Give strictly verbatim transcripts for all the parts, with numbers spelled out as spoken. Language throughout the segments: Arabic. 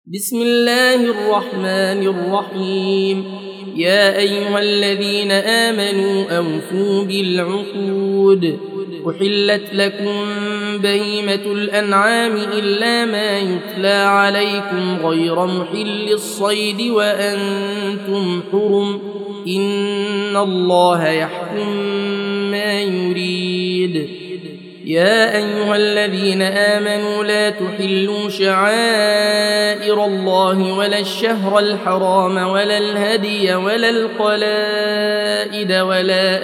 بسم الله الرحمن الرحيم. يا أيها الذين آمنوا أوفوا بالعقود. أحلت لكم بهيمة الأنعام إلا ما يتلى عليكم غير محل الصيد وأنتم حرم، إن الله يحكم ما يريد. يا أيها الذين آمنوا لا تحلوا شعائر الله ولا الشهر الحرام ولا الهدي ولا القلائد ولا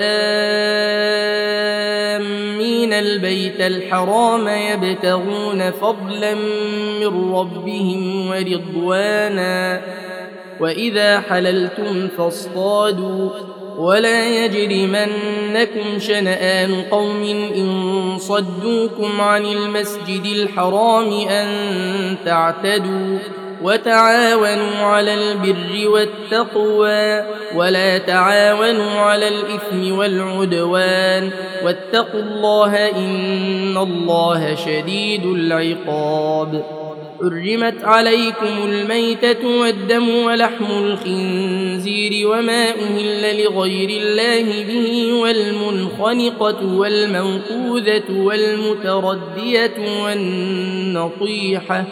آمين البيت الحرام يبتغون فضلا من ربهم ورضوانا، وإذا حللتم فاصطادوا، ولا يجرمنكم شنآن قوم إن صدوكم عن المسجد الحرام أن تعتدوا، وتعاونوا على البر والتقوى ولا تعاونوا على الإثم والعدوان، واتقوا الله إن الله شديد العقاب. حرمت عليكم الميتة والدم ولحم الخنزير وما أهل لغير الله به، والمنخنقة والموقوذة والمتردية والنطيحة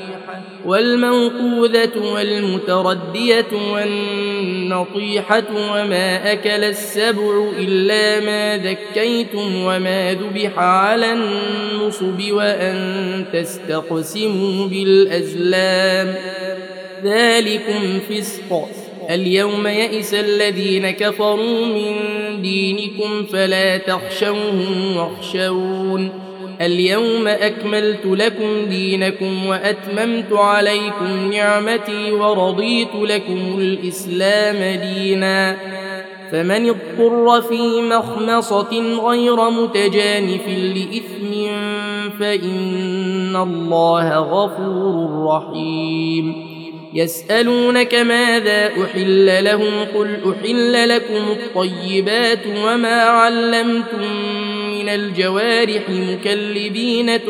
والموقوذة والمتردية والنطيحة وما أكل السبع إلا ما ذكيتم وما ذبح على النصب وأن تستقسموا بالأزلام، ذلكم فسق. اليوم يئس الذين كفروا من دينكم فلا تخشوهم واخشون. اليوم أكملت لكم دينكم وأتممت عليكم نعمتي ورضيت لكم الإسلام دينا، فمن اضطر في مخمصة غير متجانف لإثم فإن الله غفور رحيم. يسألونك ماذا أحل لهم، قل أحل لكم الطيبات وما علمتم من الجوارح مكلبين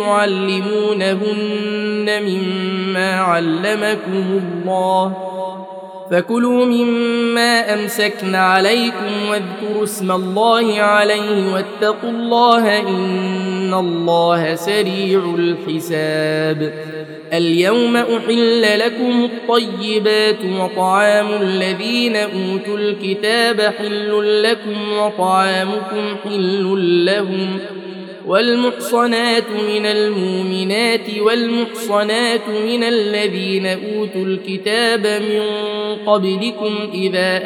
تعلمونهن مما علمكم الله، فكلوا مما أمسكن عليكم واذكروا اسم الله عليه واتقوا الله إن الله سريع الحساب. اليوم أحل لكم الطيبات وطعام الذين أوتوا الكتاب حل لكم وطعامكم حل لهم، والمحصنات من المؤمنات والمحصنات من الذين أوتوا الكتاب من قبلكم إذا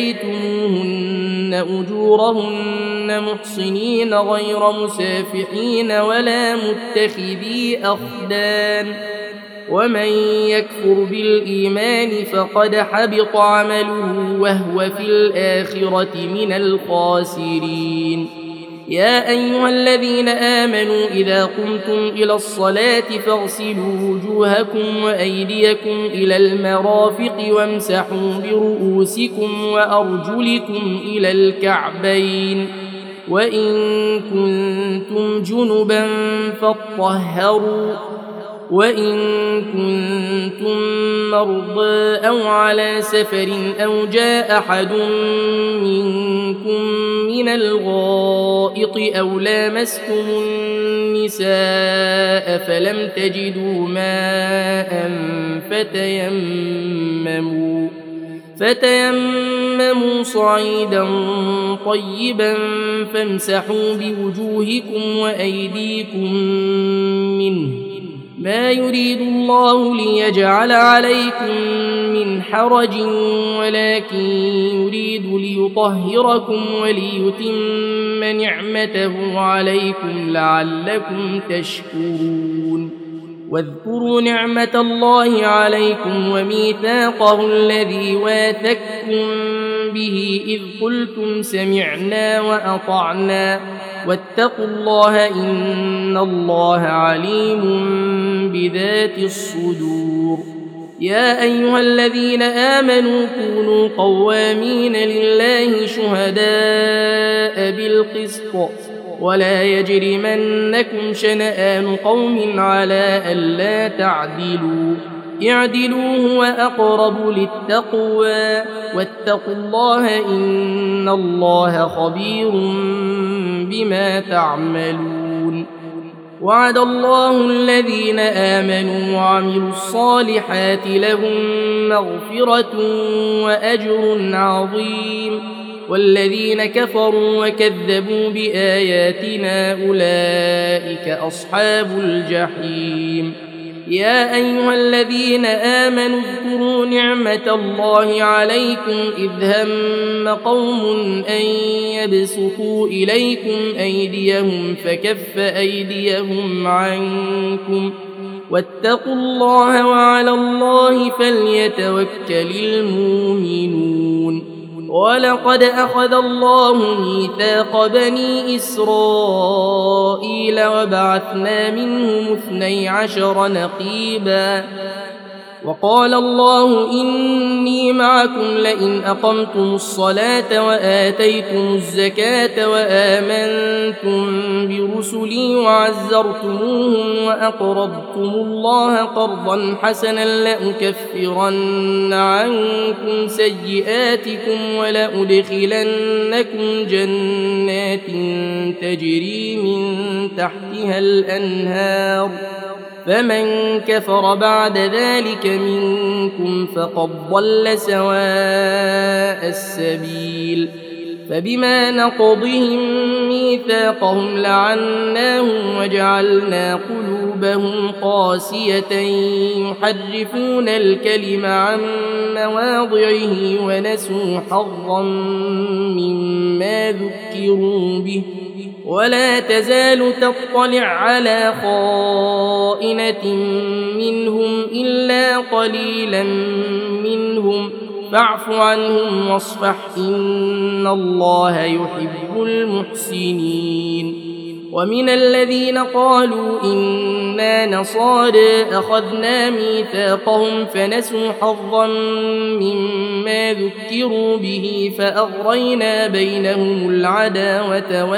آتيتموهن أجورهن محصنين غير مسافحين ولا متخذي أخدان، ومن يكفر بالإيمان فقد حبط عمله وهو في الآخرة من الخاسرين. يا أيها الذين آمنوا إذا قمتم إلى الصلاة فاغسلوا وجوهكم وأيديكم إلى المرافق وامسحوا برؤوسكم وأرجلكم إلى الكعبين، وإن كنتم جنبا فاطهروا، وإن كنتم مرضى أو على سفر أو جاء أحد منكم من الغائط أو لامستم النساء فلم تجدوا ماء فتيمموا فتيمموا صعيدا طيبا فامسحوا بوجوهكم وأيديكم منه، ما يريد الله ليجعل عليكم من حرج ولكن يريد ليطهركم وليتم نعمته عليكم لعلكم تشكرون. واذكروا نعمة الله عليكم وميثاقه الذي واثقكم به إذ قلتم سمعنا وأطعنا، واتقوا الله إن الله عليم بذات الصدور. يا أيها الذين آمنوا كونوا قوامين لله شهداء بالقسط، ولا يجرمنكم شنآن قوم على ألا تعدلوا، اعدلوا هو أقرب للتقوى واتقوا الله إن الله خبير بما تعملون. وعد الله الذين آمنوا وعملوا الصالحات لهم مغفرة وأجر عظيم، والذين كفروا وكذبوا بآياتنا أولئك أصحاب الجحيم. يا أيها الذين آمنوا اذكروا نعمة الله عليكم إذ هم قوم أن يبسطوا إليكم أيديهم فكف أيديهم عنكم واتقوا الله وعلى الله فليتوكل المؤمنون. ولقد أخذ الله ميثاق بني إسرائيل وبعثنا منهم اثني عشر نقيبا وقال الله إني معكم لئن أقمتم الصلاة وآتيتم الزكاة وآمنتم برسلي وعزرتموهم وأقرضتم الله قرضا حسنا لأكفرن عنكم سيئاتكم ولأدخلنكم جنات تجري من تحتها الأنهار فمن كفر بعد ذلك منكم فقد ضل سواء السبيل. فبما نقضهم ميثاقهم لعناهم وجعلنا قلوبهم قاسية يحرفون الكلم عن مواضعه ونسوا حظا مما ذكروا به ولا تزال تطلع على خائنة منهم إلا قليلا منهم فاعف عنهم واصفح إن الله يحب المحسنين. ومن الذين قالوا إنا نصارى أخذنا ميثاقهم فنسوا حظا مما ذكروا به فأغرينا بينهم العداوة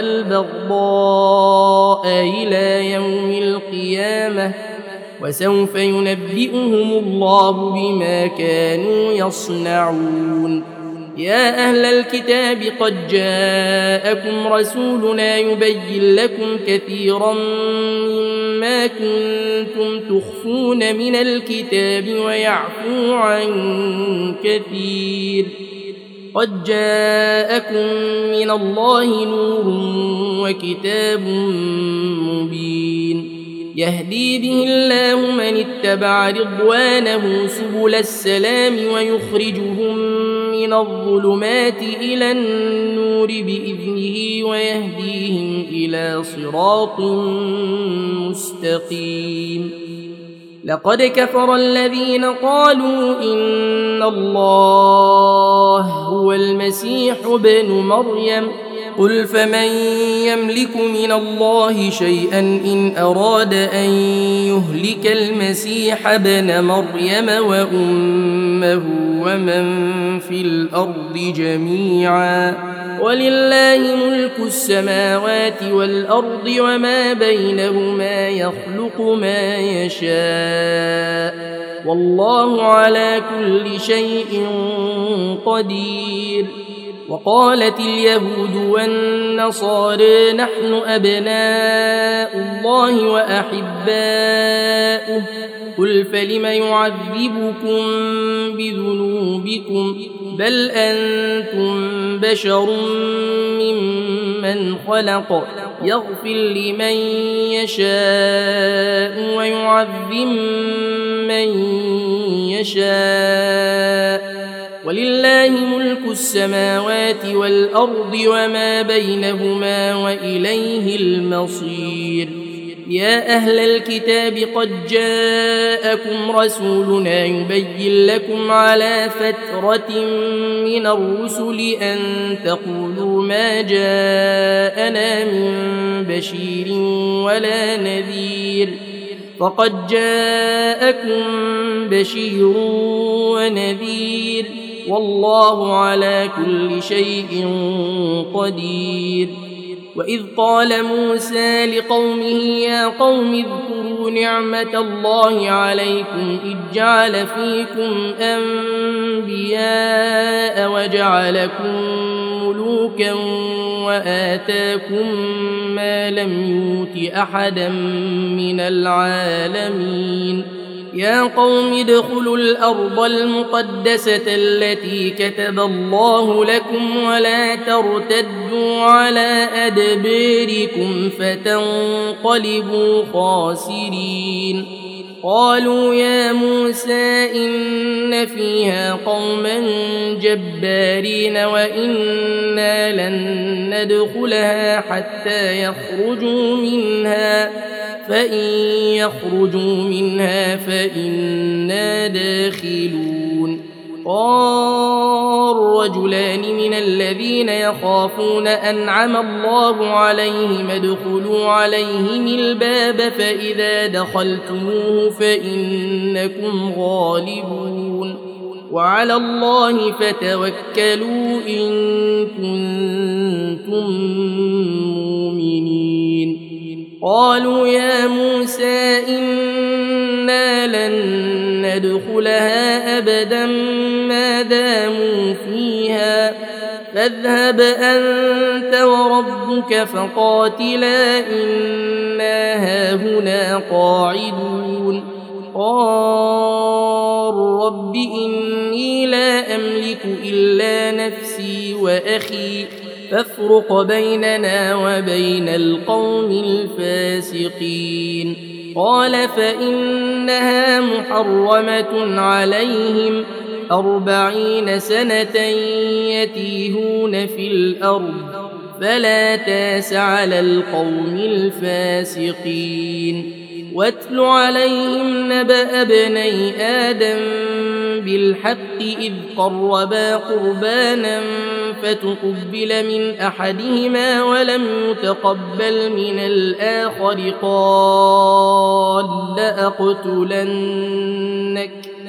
والبغضاء إلى يوم القيامة وسوف ينبئهم الله بما كانوا يصنعون. يا أهل الكتاب قد جاءكم رسولنا يبين لكم كثيرا مما كنتم تخفون من الكتاب ويعفو عن كثير قد جاءكم من الله نور وكتاب مبين يهدي به الله من اتبع رضوانه سبل السلام ويخرجهم من الظلمات إلى النور بإذنه ويهديهم إلى صراط مستقيم. لقد كفر الذين قالوا إن الله هو المسيح ابن مريم قل فمن يملك من الله شيئا إن أراد أن يهلك المسيح ابن مريم وأمه ومن في الأرض جميعا ولله ملك السماوات والأرض وما بينهما يخلق ما يشاء والله على كل شيء قدير. وقالت اليهود والنصارى نحن أبناء الله وأحباؤه قل فلم يعذبكم بذنوبكم بل أنتم بشر ممن خلق يغفر لمن يشاء ويعذب من يشاء ولله ملك السماوات والأرض وما بينهما وإليه المصير. يا أهل الكتاب قد جاءكم رسولنا يبين لكم على فترة من الرسل أن تقولوا ما جاءنا من بشير ولا نذير فقد جاءكم بشير ونذير والله على كل شيء قدير. وإذ قال موسى لقومه يا قوم اذكروا نعمة الله عليكم إذ جعل فيكم أنبياء وجعلكم ملوكا وآتاكم ما لم يؤت أحدا من العالمين يا قوم ادخلوا الأرض المقدسة التي كتب الله لكم ولا ترتدوا على أدباركم فتنقلبوا خاسرين قالوا يا موسى إن فيها قوما جبارين وإنا لن ندخلها حتى يخرجوا منها فإن يخرجوا منها فإنا داخلون قال رجلان من الذين يخافون أنعم الله عليهم ادخلوا عليهم الباب فإذا دخلتموه فإنكم غالبون وعلى الله فتوكلوا إن كنتم مؤمنين قالوا يا موسى إنا لن ندخلها أبدا ما داموا فيها فاذهب أنت وربك فقاتلا إنا هاهنا قاعدون قال رب إني لا أملك إلا نفسي وأخي فافرق بيننا وبين القوم الفاسقين قال فإنها محرمة عليهم أربعين سنة يتيهون في الأرض فلا تاس على القوم الفاسقين واتل عليهم نبأ ابني آدم بالحق إذ قربا قربانا فتقبل من أحدهما ولم يتقبل من الآخر قال لأقتلنك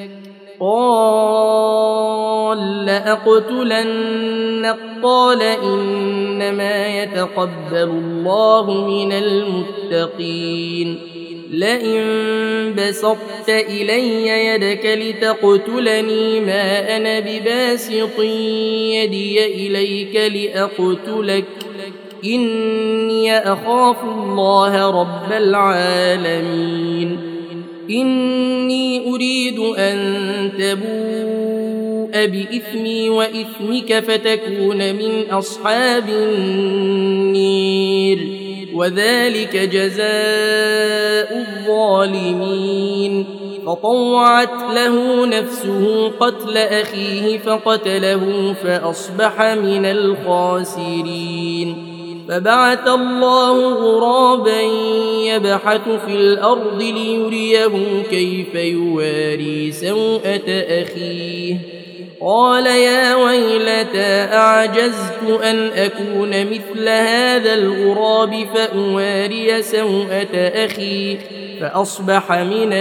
قال لأقتلنك قال إنما يتقبل الله من المتقين لئن بسطت إلي يدك لتقتلني ما أنا بباسط يدي إليك لأقتلك إني أخاف الله رب العالمين إني أريد أن تبوء بإثمي وإثمك فتكون من أصحاب النير وذلك جزاء الظالمين فطوعت له نفسه قتل أخيه فقتله فأصبح من الخاسرين فبعث الله غرابا يبحث في الأرض ليريه كيف يواري سوءة أخيه قال يا ويلتى أعجزت أن أكون مثل هذا الغراب فأواري سوءة أخي فأصبح من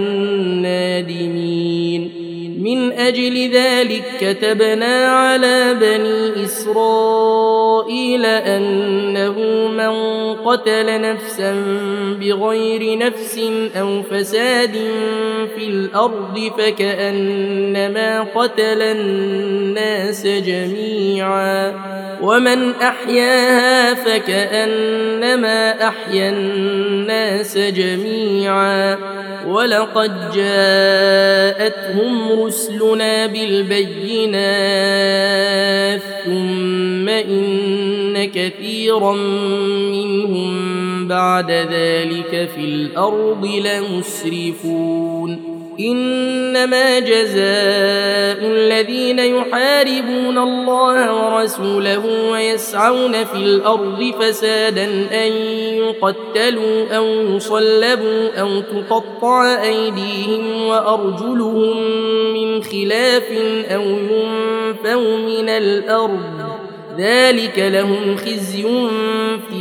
النادمين من أجل ذلك كتبنا على بني إسرائيل أنه من قتل نفسا بغير نفس أو فساد في الأرض فكأنما قتل الناس جميعا ومن أحياها فكأنما أحيا الناس جميعا ولقد جاءتهم رسلنا بالبينات ثم إن كثيرا منهم بعد ذلك في الأرض لمسرفون إنما جزاء الذين يحاربون الله ورسوله ويسعون في الأرض فسادا أن يقتلوا أو يصلبوا أو تقطع أيديهم وأرجلهم من خلاف أو ينفوا من الأرض ذلك لهم خزي في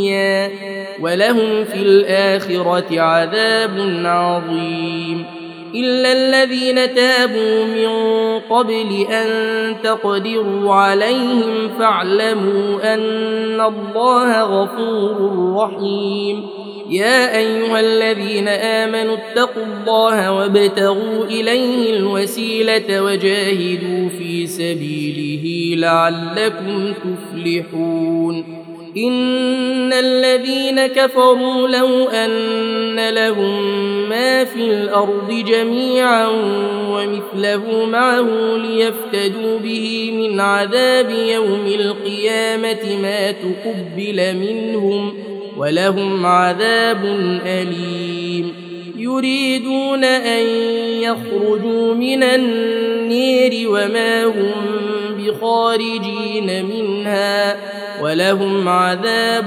الدنيا ولهم في الآخرة عذاب عظيم إلا الذين تابوا من قبل أن تقدروا عليهم فاعلموا أن الله غفور رحيم. يا أيها الذين آمنوا اتقوا الله وابتغوا إليه الوسيلة وجاهدوا في سبيله لعلكم تفلحون. إن الذين كفروا لو أن لهم ما في الأرض جميعا ومثله معه ليفتدوا به من عذاب يوم القيامة ما تقبل منهم ولهم عذاب أليم. يريدون أن يخرجوا من النير وما هم بخارجين منها ولهم عذاب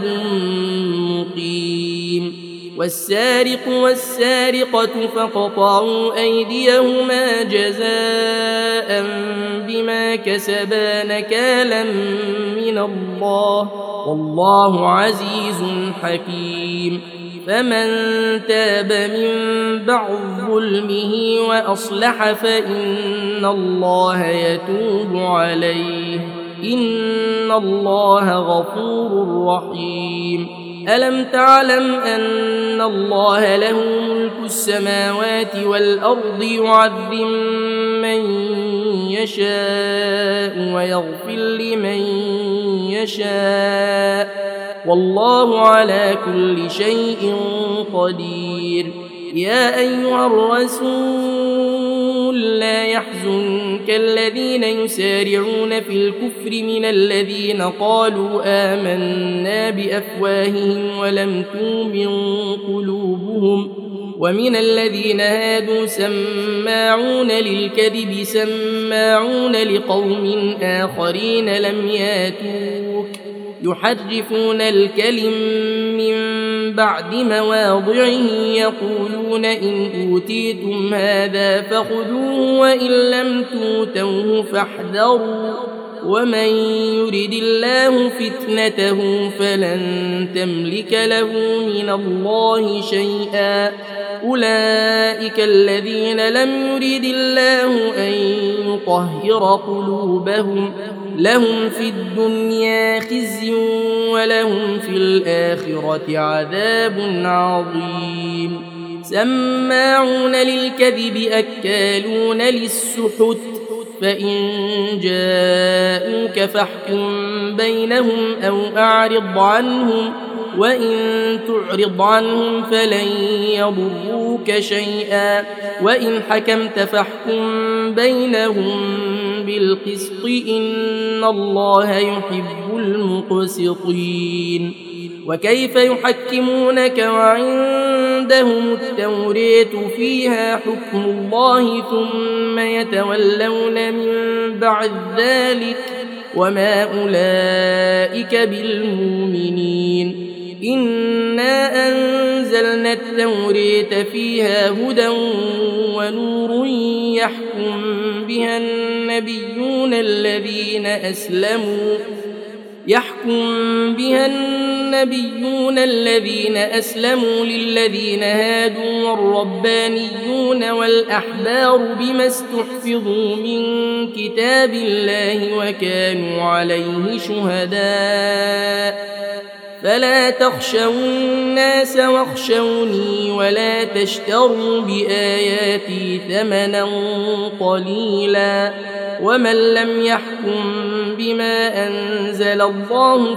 مقيم. والسارق والسارقة فاقطعوا أيديهما جزاء بما كسبا نكالا من الله والله عزيز حكيم. فمن تاب من بعد ظلمه وأصلح فإن الله يتوب عليه إن الله غفور رحيم. ألم تعلم أن الله له ملك السماوات والأرض يعذب من يشاء ويغفر لمن يشاء والله على كل شيء قدير. يا أيها الرسول لا يحزنك الذين يسارعون في الكفر من الذين قالوا آمنا بأفواههم ولم تؤمن قلوبهم ومن الذين هادوا سماعون للكذب سماعون لقوم آخرين لم ياتوك يحرفون الكلم من بعد مواضعه يقولون إن أوتيتم هذا فخذوه وإن لم توتوه فاحذروا ومن يرد الله فتنته فلن تملك له من الله شيئا. أولئك الذين لم يرد الله أن يطهر قلوبهم لهم في الدنيا خزي ولهم في الآخرة عذاب عظيم. سماعون للكذب أكالون للسحت فإن جاءوك فاحكم بينهم أو أعرض عنهم وإن تعرض عنهم فلن يضروك شيئا وإن حكمت فاحكم بينهم بالقسط إن الله يحب المقسطين. وكيف يحكمونك وعندهم التوراة فيها حكم الله ثم يتولون من بعد ذلك وما أولئك بالمؤمنين. إنا أنزلنا التوراة فيها هدى ونور يحكم بها النبيون الذين أسلموا يحكم بها النبيون الذين أسلموا للذين هادوا والربانيون والأحبار بما استحفظوا من كتاب الله وكانوا عليه شهداء فلا تخشوا الناس واخشوني ولا تشتروا بآياتي ثمنا قليلا ومن لم يحكم بما أنزل الله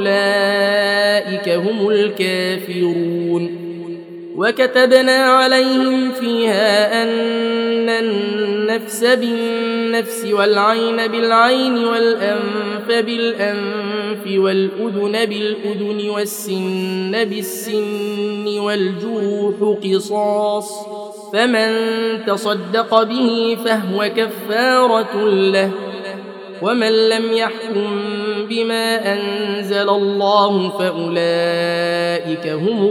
فأولئك هم الكافرون. وكتبنا عليهم فيها أن النفس بالنفس والعين بالعين والأنف بالأنف والأذن بالأذن والسن بالسن والجروح قصاص فمن تصدق به فهو كفارة له ومن لم يحكم بما أنزل الله فأولئك هم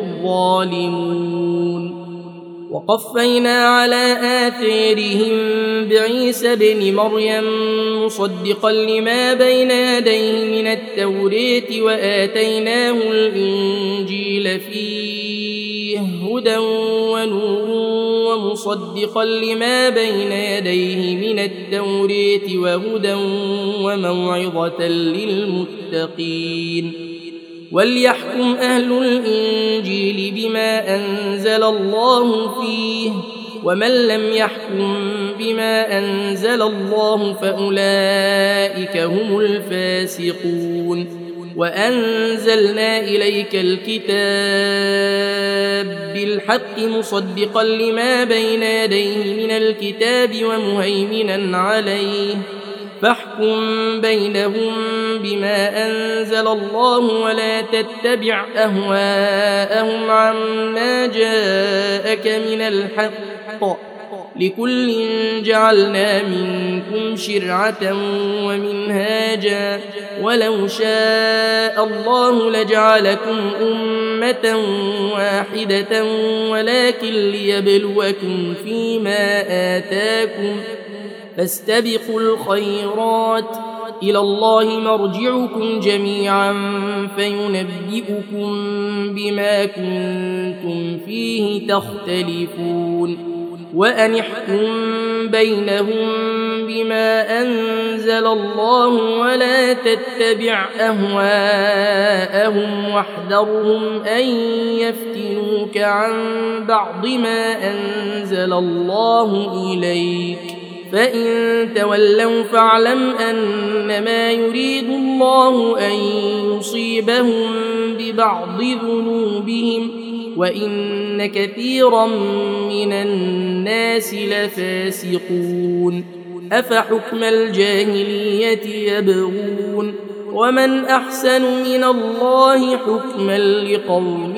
الظالمون. وقفينا على آثارهم بعيسى بن مريم مصدقا لما بين يديه من التوراة وآتيناه الإنجيل فيه هدى ونور مصدقا لما بين يديه من التوراة وهدى وموعظة للمتقين وليحكم أهل الإنجيل بما أنزل الله فيه ومن لم يحكم بما أنزل الله فأولئك هم الفاسقون وأنزلنا إليك الكتاب بالحق مصدقا لما بين يديه من الكتاب ومهيمنا عليه فاحكم بينهم بما أنزل الله ولا تتبع أهواءهم عما جاءك من الحق لكل جعلنا منكم شرعة ومنهاجا ولو شاء الله لجعلكم أمة واحدة ولكن ليبلوكم فيما آتاكم فاستبقوا الخيرات إلى الله مرجعكم جميعا فينبئكم بما كنتم فيه تختلفون وأن احكم بينهم بما أنزل الله ولا تتبع أهواءهم واحذرهم أن يفتنوك عن بعض ما أنزل الله إليك فإن تولوا فاعلم أنما يريد الله أن يصيبهم ببعض ذنوبهم وإن كثيرا من الناس لفاسقون أفحكم الجاهلية يبغون ومن أحسن من الله حكما لقوم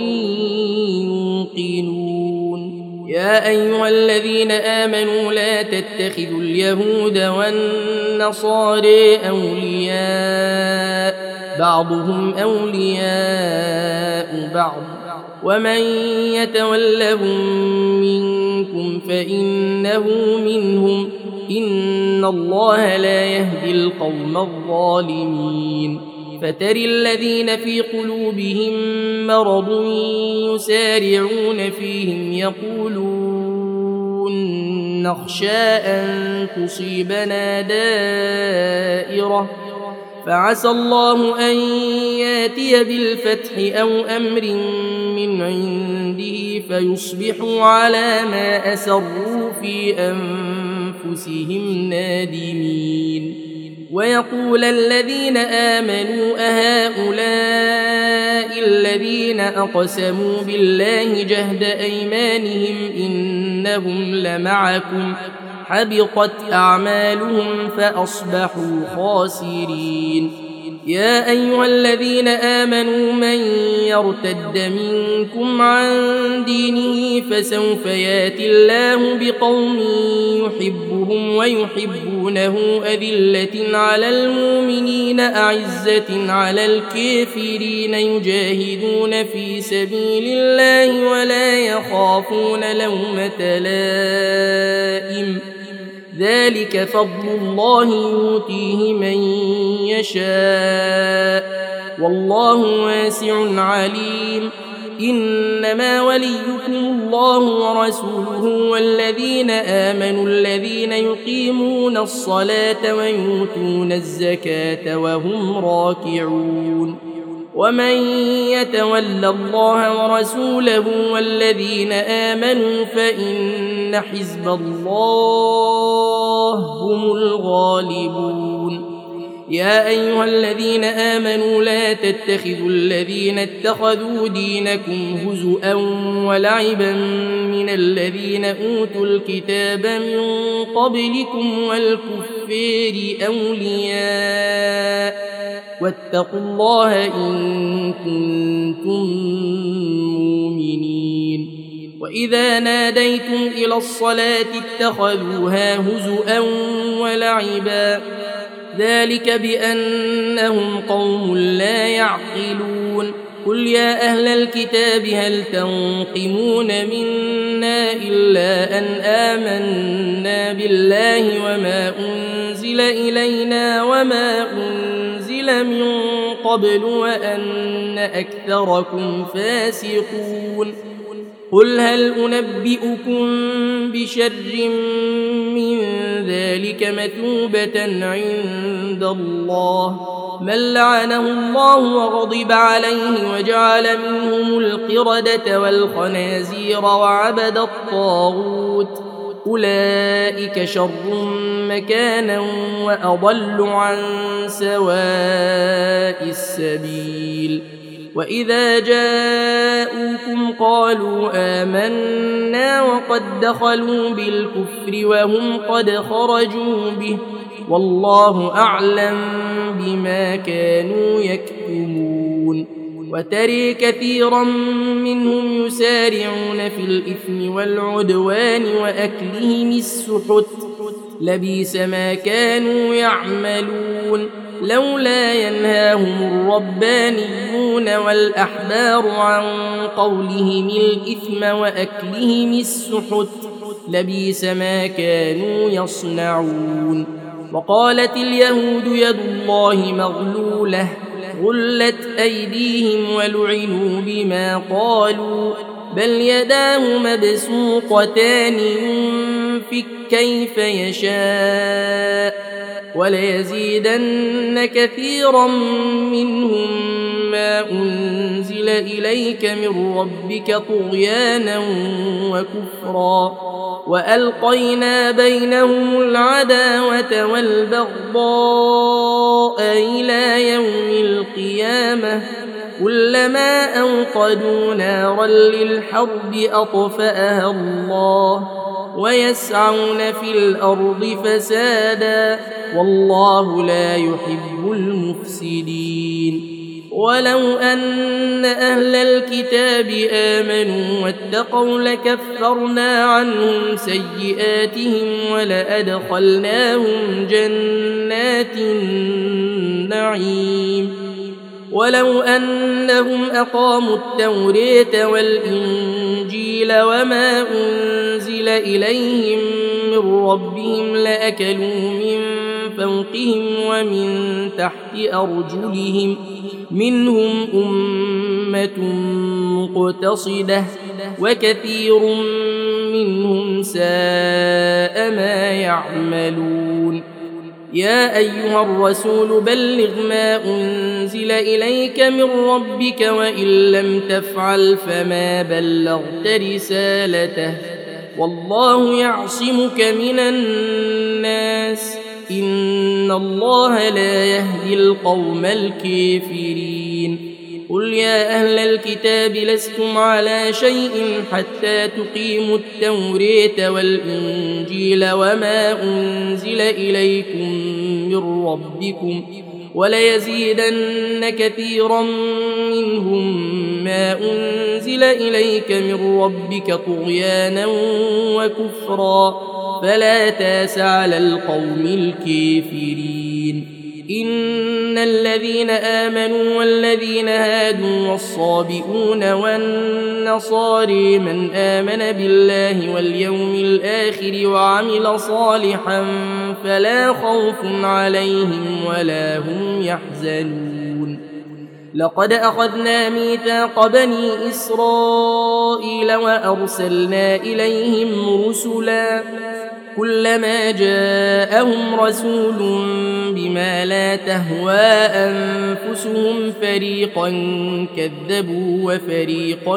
يوقنون يا أيها الذين آمنوا لا تتخذوا اليهود والنصارى أولياء بعضهم أولياء بعض ومن يتولهم منكم فإنه منهم إن الله لا يهدي القوم الظالمين فتر الذين في قلوبهم مرض يسارعون فيهم يقولون نخشى أن تصيبنا دائرة فعسى الله أن ياتي بالفتح أو أمر من عنده فيصبحوا على ما أسروا في أنفسهم نادمين ويقول الذين آمنوا أهؤلاء الذين أقسموا بالله جهد أيمانهم إنهم لمعكم حبطت أعمالهم فأصبحوا خاسرين يا أيها الذين آمنوا من يرتد منكم عن دينه فسوف ياتي الله بقوم يحبهم ويحبونه أذلة على المؤمنين أعزة على الكافرين يجاهدون في سبيل الله ولا يخافون لومة لائم ذلك فضل الله يؤتيه من يشاء والله واسع عليم إنما وليكم الله ورسوله والذين آمنوا الذين يقيمون الصلاة ويؤتون الزكاة وهم راكعون ومن يتول الله ورسوله والذين آمنوا فإن حزب الله هم الغالبون يا أيها الذين آمنوا لا تتخذوا الذين اتخذوا دينكم هزؤا ولعبا من الذين أوتوا الكتاب من قبلكم والكفار أولياء واتقوا الله إن كنتم مؤمنين وإذا ناديتم إلى الصلاة اتخذوها هزؤا ولعبا ذلك بأنهم قوم لا يعقلون قل يا أهل الكتاب هل تنقمون منا إلا أن آمنا بالله وما أنزل إلينا وما أنزل من قبل وأن أكثركم فاسقون قل هل أنبئكم بشر من ذلك مثوبة عند الله من لعنه الله وغضب عليه وجعل منهم القردة والخنازير وعبد الطاغوت أولئك شر مكانا وأضل عن سواء السبيل وإذا جاءوكم قالوا آمنا وقد دخلوا بالكفر وهم قد خرجوا به والله أعلم بما كانوا يكتمون وترى كثيرا منهم يسارعون في الإثم والعدوان وأكلهم السحت لبئس ما كانوا يعملون لولا ينهاهم الربانيون والأحبار عن قولهم الإثم وأكلهم السحت لبئس ما كانوا يصنعون وقالت اليهود يد الله مغلولة غلت أيديهم ولعنوا بما قالوا بل يداه مبسوطتان ينفق كيف يشاء وليزيدن كثيرا منهم ما أنزل إليك من ربك طغيانا وكفرا وألقينا بينهم العداوة والبغضاء إلى يوم القيامة كلما أوقدوا نارا للحرب أطفأها الله ويسعون في الأرض فسادا والله لا يحب المفسدين ولو أن أهل الكتاب آمنوا واتقوا لكفرنا عنهم سيئاتهم ولأدخلناهم جنات النعيم ولو أنهم أقاموا التوراة والإنجيل وما أنزل إليهم من ربهم لأكلوا من فوقهم ومن تحت أرجلهم منهم أمة مقتصدة وكثير منهم ساء ما يعملون يا أيها الرسول بلغ ما أنزل إليك من ربك وإن لم تفعل فما بلغت رسالته والله يعصمك من الناس إن الله لا يهدي القوم الكافرين قل يا أهل الكتاب لستم على شيء حتى تقيموا التوراة والإنجيل وما أنزل إليكم من ربكم وليزيدن كثيرا منهم ما أنزل إليك من ربك طغيانا وكفرا فلا تاس على القوم الكافرين إن الذين آمنوا والذين هادوا والصابئون والنصاري من آمن بالله واليوم الآخر وعمل صالحا فلا خوف عليهم ولا هم يحزنون لقد أخذنا ميثاق بني إسرائيل وأرسلنا إليهم رسلا كلما جاءهم رسول بما لا تهوى أنفسهم فريقا كذبوا وفريقا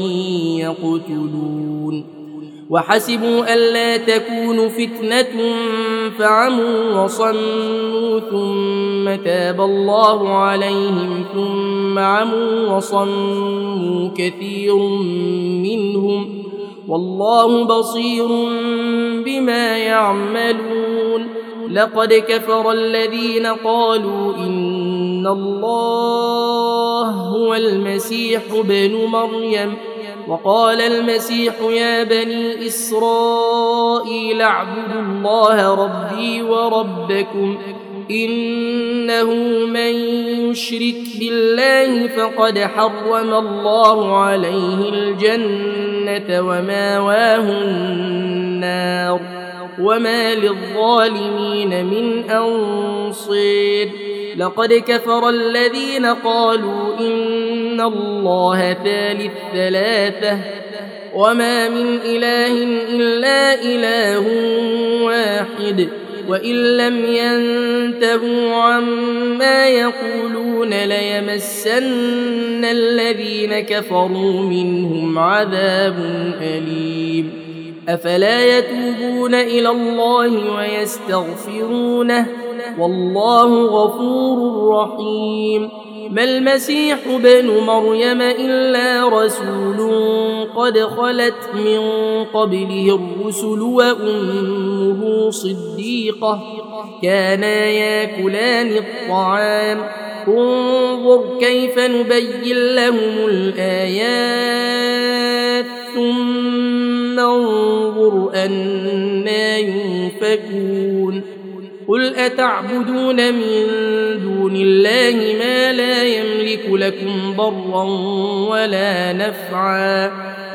يقتلون وحسبوا ألا تكون فتنة فعموا وصموا ثم تاب الله عليهم ثم عموا وصموا كثير منهم والله بصير بما يعملون لقد كفر الذين قالوا إن الله هو المسيح ابن مريم وقال المسيح يا بني إسرائيل اعبدوا الله ربي وربكم إنه من يشرك بالله فقد حرم الله عليه الجنة وماواه النار وما للظالمين من أنصير لقد كفر الذين قالوا إن الله ثالث ثلاثة وما من إله إلا إله واحد وإن لم ينتهوا عما يقولون ليمسن الذين كفروا منهم عذاب أليم أفلا يتوبون إلى الله ويستغفرونه والله غفور رحيم ما المسيح ابن مريم إلا رسول قد خلت من قبله الرسل وأمه صديقة كانا ياكلان الطعام انظر كيف نبين لهم الآيات ثم انظر أنى يؤفكون قل أتعبدون من دون الله ما لا يملك لكم ضرا ولا نفعا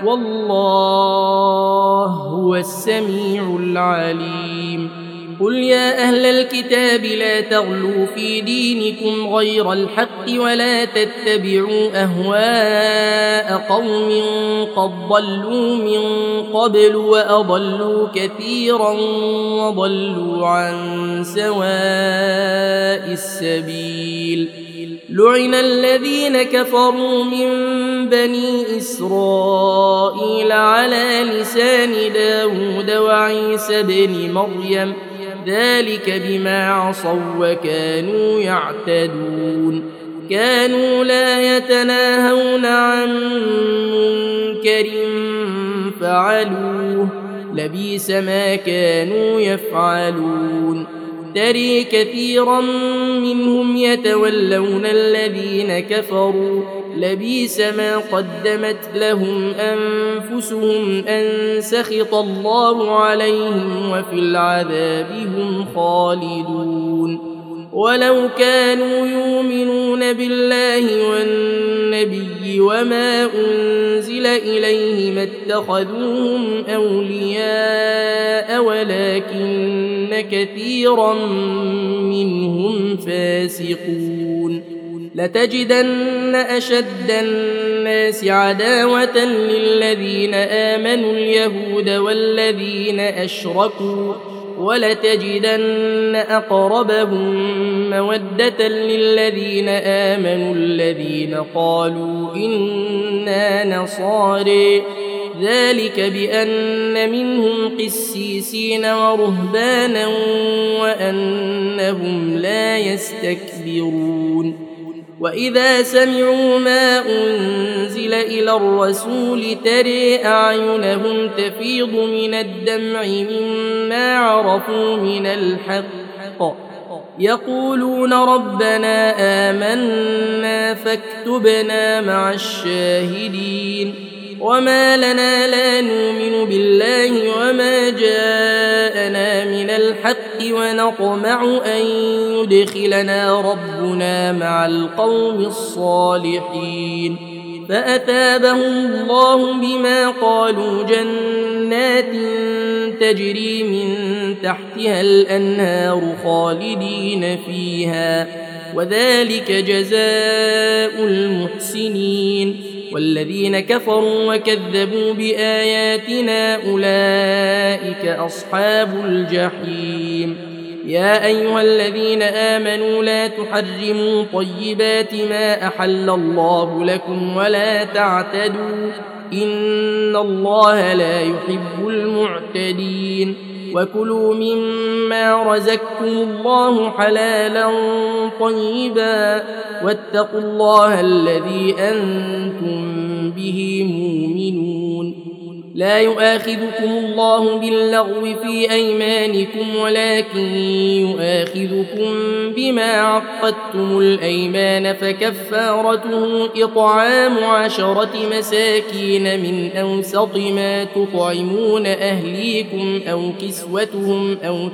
والله هو السميع العليم قل يا أهل الكتاب لا تغلوا في دينكم غير الحق ولا تتبعوا أهواء قوم قد ضلوا من قبل وأضلوا كثيرا وضلوا عن سواء السبيل لعن الذين كفروا من بني إسرائيل على لسان داود وعيسى بن مريم ذلك بما عصوا وكانوا يعتدون كانوا لا يتناهون عن منكر فعلوه لبئس ما كانوا يفعلون ترى كثيرا منهم يتولون الذين كفروا لبئس ما قدمت لهم أنفسهم أن سخط الله عليهم وفي العذاب هم خالدون ولو كانوا يؤمنون بالله والنبي وما أنزل إليه ما اتخذوهم أولياء ولكن كثيرا منهم فاسقون لتجدن أشد الناس عداوة للذين آمنوا اليهود والذين أشركوا ولتجدن أقربهم مودة للذين آمنوا الذين قالوا إنا نصارى ذلك بأن منهم قسيسين ورهبانا وأنهم لا يستكبرون وإذا سمعوا ما أنزل إلى الرسول ترى أعينهم تفيض من الدمع مما عرفوا من الحق يقولون ربنا آمنا فاكتبنا مع الشاهدين وما لنا لا نؤمن بالله وما جاءنا من الحق ونطمع أن يدخلنا ربنا مع القوم الصالحين فأثابهم الله بما قالوا جنات تجري من تحتها الأنهار خالدين فيها وذلك جزاء المحسنين والذين كفروا وكذبوا بآياتنا أولئك أصحاب الجحيم يا أيها الذين آمنوا لا تحرموا طيبات ما أحل الله لكم ولا تعتدوا إن الله لا يحب المعتدين وكلوا مما رزقكم الله حلالا طيبا واتقوا الله الذي أنتم به مؤمنون لا يؤاخذكم الله باللغو في أيمانكم ولكن يؤاخذكم بما عقدتم الأيمان فكفارته إطعام عشرة مساكين من أوسط ما تطعمون أهليكم أو كسوتهم أو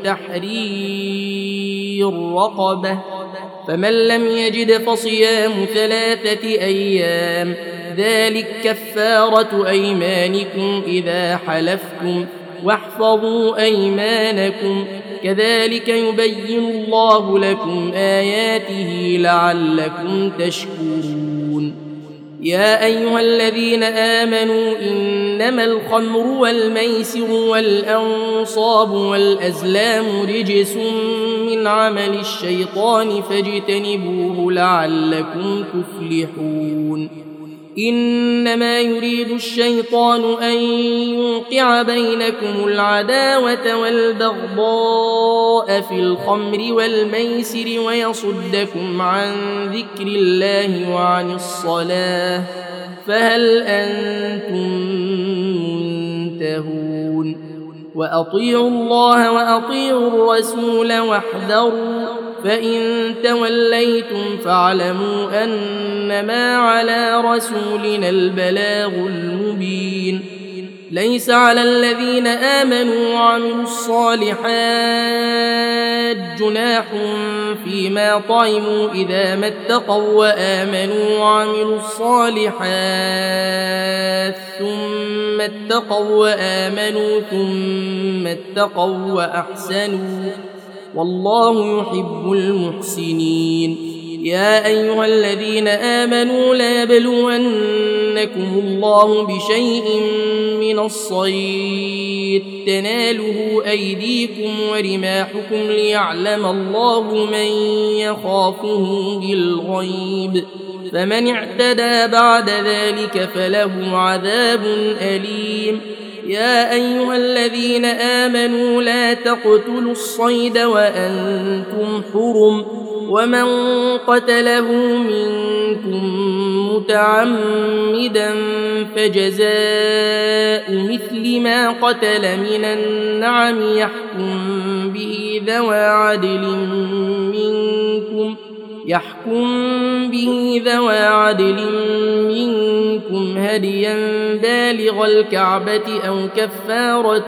تحرير رقبة فمن لم يجد فصيام ثلاثة أيام ذلك كفارة أيمانكم إذا حلفتم واحفظوا أيمانكم كذلك يبين الله لكم آياته لعلكم تشكرون يا أيها الذين آمنوا إنما الخمر والميسر والأنصاب والأزلام رجس من عمل الشيطان فاجتنبوه لعلكم تفلحون إنما يريد الشيطان أن يوقع بينكم العداوة والبغضاء في الخمر والميسر ويصدكم عن ذكر الله وعن الصلاة فهل أنتم منتهون وأطيعوا الله وأطيعوا الرسول واحذروا فإن توليتم فاعلموا أنما على رسولنا البلاغ المبين ليس على الذين آمنوا وعملوا الصالحات جناح فيما طعموا إذا ما اتقوا وآمنوا وعملوا الصالحات ثم اتقوا وآمنوا ثم اتقوا وأحسنوا والله يحب المحسنين يا أيها الذين آمنوا ليبلونكم الله بشيء من الصيد تناله أيديكم ورماحكم ليعلم الله من يخافه بالغيب فمن اعتدى بعد ذلك فله عذاب أليم يا أيها الذين آمنوا لا تقتلوا الصيد وأنتم حرم ومن قتله منكم متعمدا فجزاء مثل ما قتل من النعم يحكم به ذوى عدل منكم يحكم به ذوى عدل منكم هديا بالغ الكعبة أو كفارة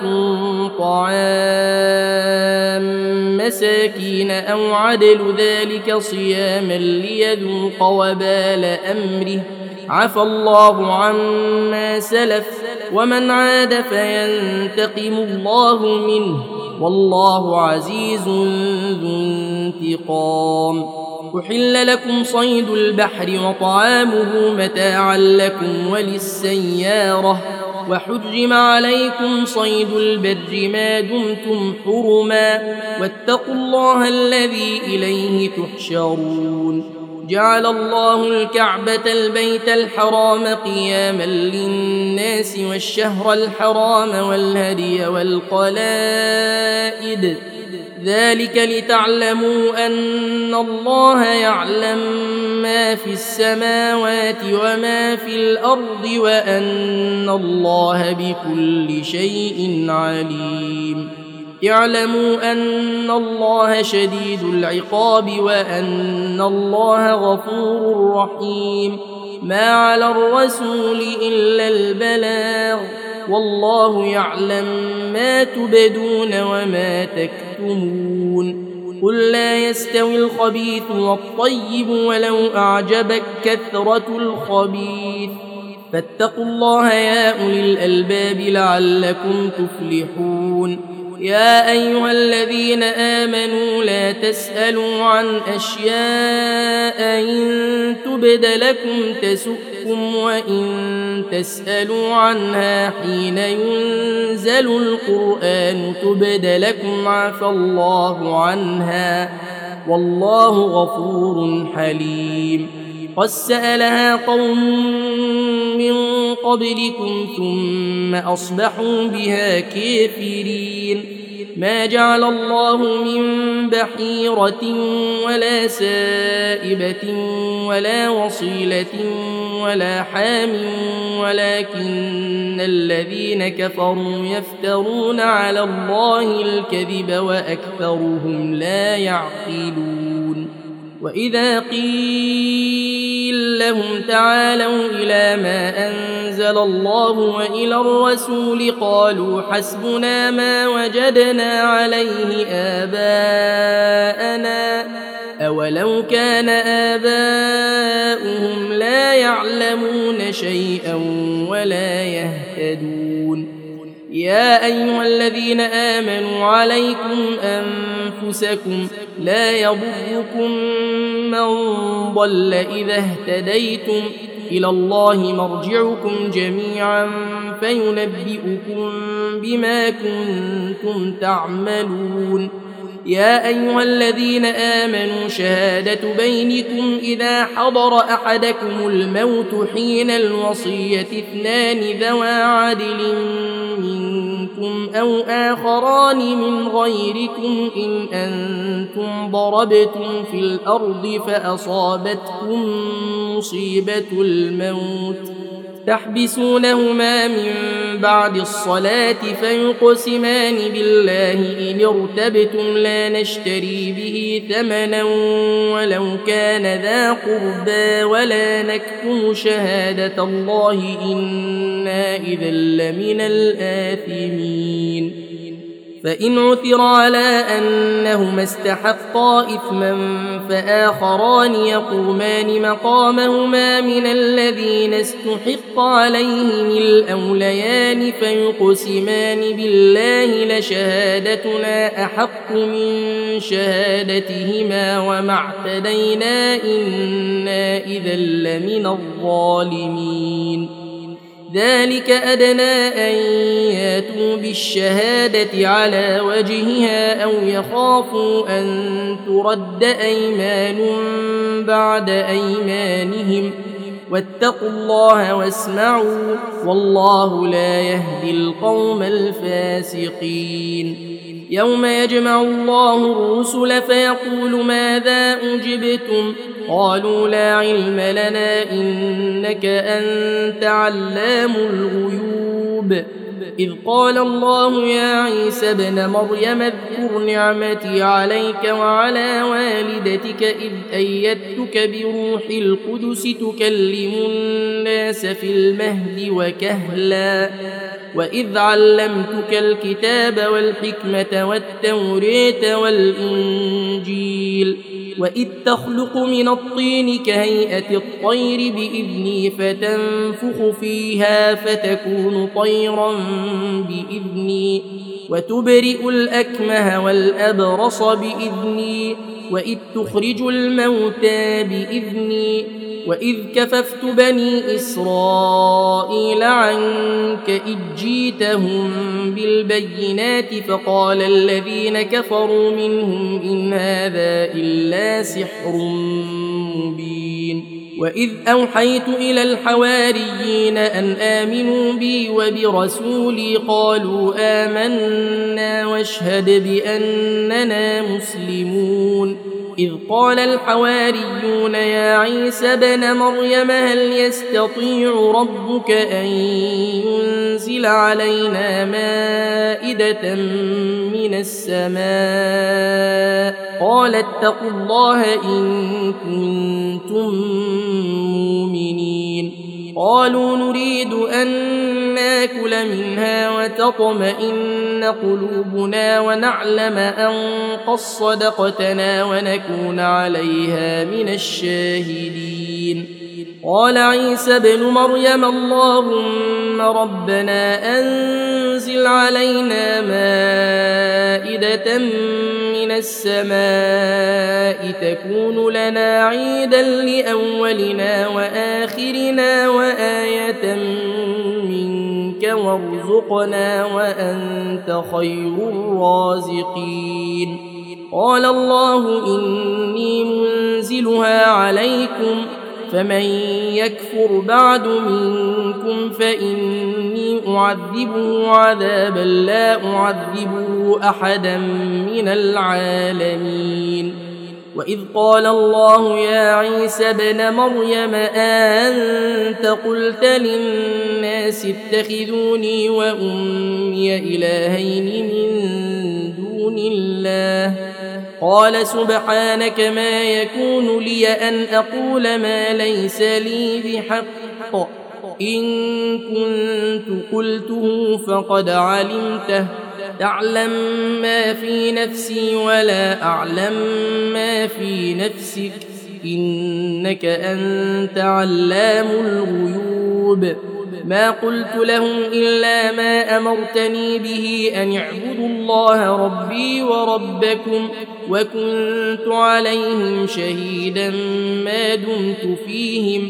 طعام مساكين أو عدل ذلك صياما ليذوق وبال أمره عفى الله عما سلف ومن عاد فينتقم الله منه والله عزيز ذو انتقام أحل لكم صيد البحر وطعامه متاعا لكم وللسيارة وحرم عليكم صيد البر ما دمتم حرما واتقوا الله الذي إليه تحشرون جعل الله الكعبة البيت الحرام قياما للناس والشهر الحرام والهدي والقلائد ذلك لتعلموا أن الله يعلم ما في السماوات وما في الأرض وأن الله بكل شيء عليم اعلموا أن الله شديد العقاب وأن الله غفور رحيم ما على الرسول إلا البلاغ والله يعلم ما تبدون وما تكتمون قل لا يستوي الخبيث والطيب ولو أعجبك كثرة الخبيث فاتقوا الله يا أولي الألباب لعلكم تفلحون يا أيها الذين آمنوا لا تسألوا عن أشياء إن تبد لكم تسؤكم وإن تسألوا عنها حين ينزل القرآن تبد لكم عفى الله عنها والله غفور حليم قد سألها قوم من قبلكم ثم أصبحوا بها كافرين ما جعل الله من بحيرة ولا سائبة ولا وصيلة ولا حام ولكن الذين كفروا يفترون على الله الكذب وأكثرهم لا يعقلون وإذا قيل لهم تعالوا إلى ما أنزل الله وإلى الرسول قالوا حسبنا ما وجدنا عليه آباءنا أولو كان آباؤهم لا يعلمون شيئا ولا يهتدون يا أيها الذين آمنوا عليكم أنفسكم لا يضركم من ضل إذا اهتديتم إلى الله مرجعكم جميعا فينبئكم بما كنتم تعملون. يا أيها الذين آمنوا شهادة بينكم إذا حضر أحدكم الموت حين الوصية اثنان ذوى عدل منكم أو آخران من غيركم إن أنتم ضربتم في الأرض فأصابتكم مصيبة الموت تحبسونهما من بعد الصلاة فيقسمان بالله إن ارتبتم لا نشتري به ثمنا ولو كان ذا قربى ولا نكتم شهادة الله إنا إذا لمن الآثمين. فإن عثر على أنهما استحقا إثما فآخران يقومان مقامهما من الذين استحق عليهم الأوليان فيقسمان بالله لشهادتنا أحق من شهادتهما وما اعتدينا إنا إذا لمن الظالمين. ذلك أدنى أن ياتوا بالشهادة على وجهها أو يخافوا أن ترد أيمان بعد أيمانهم واتقوا الله واسمعوا والله لا يهدي القوم الفاسقين. يوم يجمع الله الرسل فيقول ماذا أجبتم قالوا لا علم لنا إنك أنت علام الغيوب. إذ قال الله يا عيسى ابن مريم اذكر نعمتي عليك وعلى والدتك إذ أيدتك بروح القدس تكلم الناس في المهد وكهلا وإذ علمتك الكتاب والحكمة والتوراة والإنجيل وإذ تخلق من الطين كهيئة الطير بإذني فتنفخ فيها فتكون طيرا بإذني وتبرئ الأكمه والأبرص بإذني وإذ تخرج الموتى بإذني وإذ كففت بني إسرائيل عنك إذ جيتهم بالبينات فقال الذين كفروا منهم إن هذا إلا سحر مبين. وإذ أوحيت إلى الحواريين أن آمنوا بي وبرسولي قالوا آمنا واشهد بأننا مسلمون. إذ قال الحواريون يا عيسى ابن مريم هل يستطيع ربك أن ينزل علينا مائدة من السماء قال اتقوا الله إن كنتم مؤمنين. قالوا نريد أن ناكل منها وتطمئن قلوبنا ونعلم أن قد صدقتنا ونكون عليها من الشاهدين. قال عيسى ابن مريم اللهم ربنا أنزل علينا مائدة من السماء تكون لنا عيدا لأولنا وآخرنا وآية منك وارزقنا وأنت خير الرازقين. قال الله إني منزلها عليكم فمن يكفر بعد منكم فإني أعذبه عذابا لا أعذبه أحدا من العالمين. وإذ قال الله يا عيسى ابن مريم أأنت قلت للناس اتخذوني وأمي إلهين من دون الله قال سبحانك ما يكون لي أن أقول ما ليس لي بحق إن كنت قلته فقد علمته تعلم ما في نفسي ولا أعلم ما في نفسك إنك أنت علام الغيوب. ما قلت لهم إلا ما أمرتني به أن اعبدوا الله ربي وربكم وكنت عليهم شهيدا ما دمت فيهم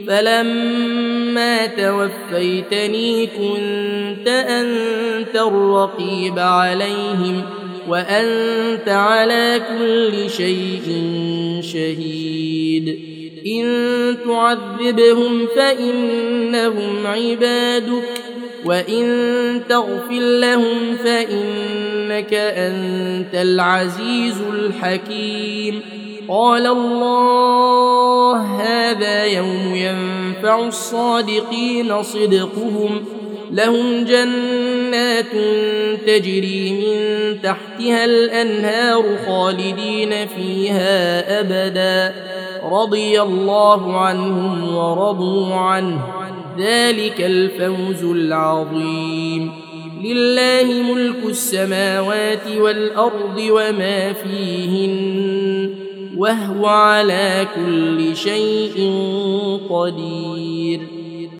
فلما توفيتني كنت أنت الرقيب عليهم وأنت على كل شيء شهيد إن تعذبهم فإنهم عبادك وإن تغفر لهم فإنك أنت العزيز الحكيم قال الله هذا يوم ينفع الصادقين صدقهم لهم جنات تجري من تحتها الأنهار خالدين فيها أبدا رضي الله عنهم ورضوا عنه ذلك الفوز العظيم لله ملك السماوات والأرض وما فيهن وهو على كل شيء قدير